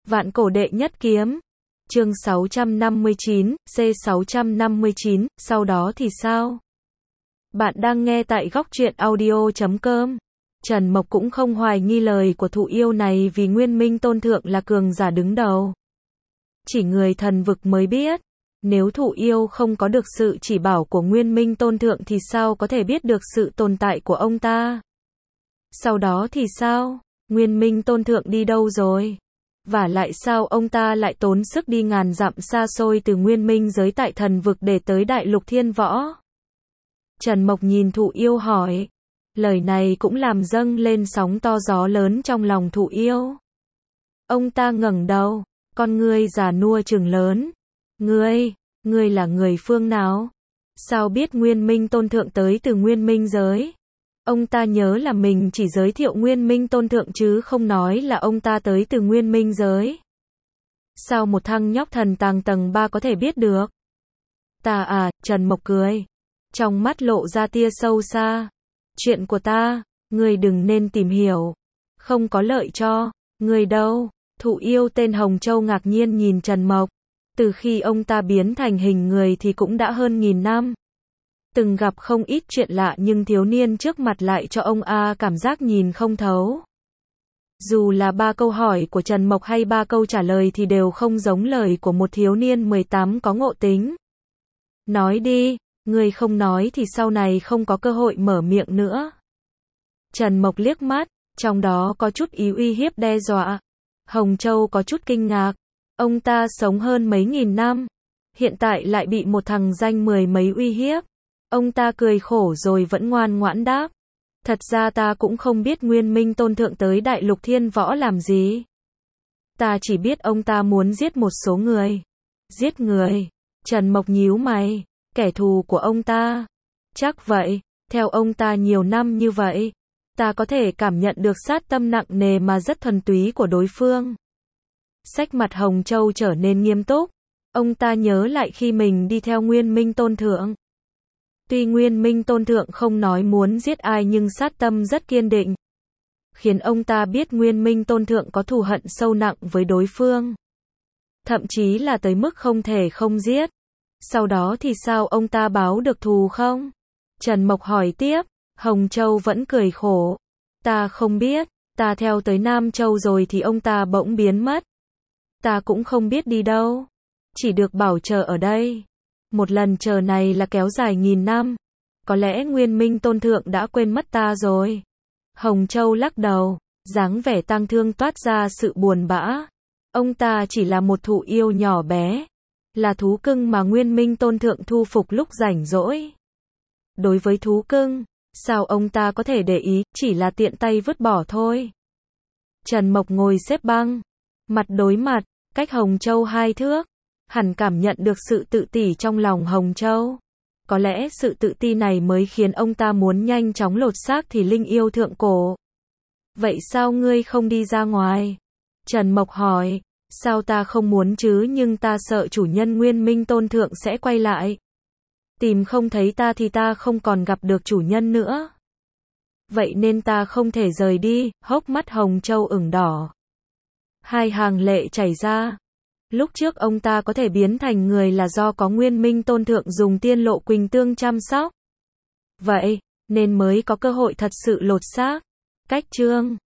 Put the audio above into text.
Vạn cổ đệ nhất kiếm. Chương 659, C659, sau đó thì sao? Bạn đang nghe tại góc truyện audio.com. Trần Mộc cũng không hoài nghi lời của thụ yêu này vì Nguyên Minh Tôn Thượng là cường giả đứng đầu. Chỉ người thần vực mới biết. Nếu thụ yêu không có được sự chỉ bảo của Nguyên Minh Tôn Thượng thì sao có thể biết được sự tồn tại của ông ta? Sau đó thì sao? Nguyên Minh Tôn Thượng đi đâu rồi? Và lại sao ông ta lại tốn sức đi ngàn dặm xa xôi từ Nguyên Minh giới tại thần vực để tới Đại Lục Thiên Võ? Trần Mộc nhìn thụ yêu hỏi. Lời này cũng làm dâng lên sóng to gió lớn trong lòng thụ yêu. Ông ta ngẩng đầu, con ngươi già nua trừng lớn. Ngươi là người phương nào? Sao biết Nguyên Minh Tôn Thượng tới từ Nguyên Minh giới? Ông ta nhớ là mình chỉ giới thiệu Nguyên Minh Tôn Thượng chứ không nói là ông ta tới từ Nguyên Minh giới. Sao một thằng nhóc thần tàng tầng 3 có thể biết được? Trần Mộc cười. Trong mắt lộ ra tia sâu xa. Chuyện của ta, ngươi đừng nên tìm hiểu. Không có lợi cho ngươi đâu. Thụ yêu tên Hồng Châu ngạc nhiên nhìn Trần Mộc. Từ khi ông ta biến thành hình người thì cũng đã hơn 1000 năm. Từng gặp không ít chuyện lạ nhưng thiếu niên trước mặt lại cho ông cảm giác nhìn không thấu. Dù là 3 câu hỏi của Trần Mộc hay 3 câu trả lời thì đều không giống lời của một thiếu niên 18 có ngộ tính. Nói đi, ngươi không nói thì sau này không có cơ hội mở miệng nữa. Trần Mộc liếc mắt, trong đó có chút ý uy hiếp đe dọa. Hồng Châu có chút kinh ngạc. Ông ta sống hơn mấy nghìn năm, hiện tại lại bị một thằng danh 10 mấy uy hiếp. Ông ta cười khổ rồi vẫn ngoan ngoãn đáp. Thật ra ta cũng không biết Nguyên Minh Tôn Thượng tới Đại Lục Thiên Võ làm gì. Ta chỉ biết ông ta muốn giết một số người. Giết người? Trần Mộc nhíu mày. Kẻ thù của ông ta? Chắc vậy, theo ông ta nhiều năm như vậy, ta có thể cảm nhận được sát tâm nặng nề mà rất thuần túy của đối phương. Sắc mặt Hồng Châu trở nên nghiêm túc. Ông ta nhớ lại khi mình đi theo Nguyên Minh Tôn Thượng. Tuy Nguyên Minh Tôn Thượng không nói muốn giết ai nhưng sát tâm rất kiên định. Khiến ông ta biết Nguyên Minh Tôn Thượng có thù hận sâu nặng với đối phương. Thậm chí là tới mức không thể không giết. Sau đó thì sao, ông ta báo được thù không? Trần Mộc hỏi tiếp. Hồng Châu vẫn cười khổ. Ta không biết, ta theo tới Nam Châu rồi thì ông ta bỗng biến mất. Ta cũng không biết đi đâu. Chỉ được bảo chờ ở đây. Một lần chờ này là kéo dài 1000 năm. Có lẽ Nguyên Minh Tôn Thượng đã quên mất ta rồi. Hồng Châu lắc đầu, dáng vẻ tang thương toát ra sự buồn bã. Ông ta chỉ là một thụ yêu nhỏ bé. Là thú cưng mà Nguyên Minh Tôn Thượng thu phục lúc rảnh rỗi. Đối với thú cưng, sao ông ta có thể để ý, chỉ là tiện tay vứt bỏ thôi. Trần Mộc ngồi xếp bằng, mặt đối mặt, cách Hồng Châu 2 thước. Hẳn cảm nhận được sự tự tỷ trong lòng Hồng Châu. Có lẽ sự tự ti này mới khiến ông ta muốn nhanh chóng lột xác thì linh yêu thượng cổ. Vậy sao ngươi không đi ra ngoài? Trần Mộc hỏi. Sao ta không muốn chứ, nhưng ta sợ chủ nhân Nguyên Minh Tôn Thượng sẽ quay lại. Tìm không thấy ta thì ta không còn gặp được chủ nhân nữa. Vậy nên ta không thể rời đi. Hốc mắt Hồng Châu ửng đỏ. 2 hàng lệ chảy ra. Lúc trước ông ta có thể biến thành người là do có Nguyên Minh Tôn Thượng dùng Tiên Lộ Quỳnh Tương chăm sóc. Vậy nên mới có cơ hội thật sự lột xác. Cách chương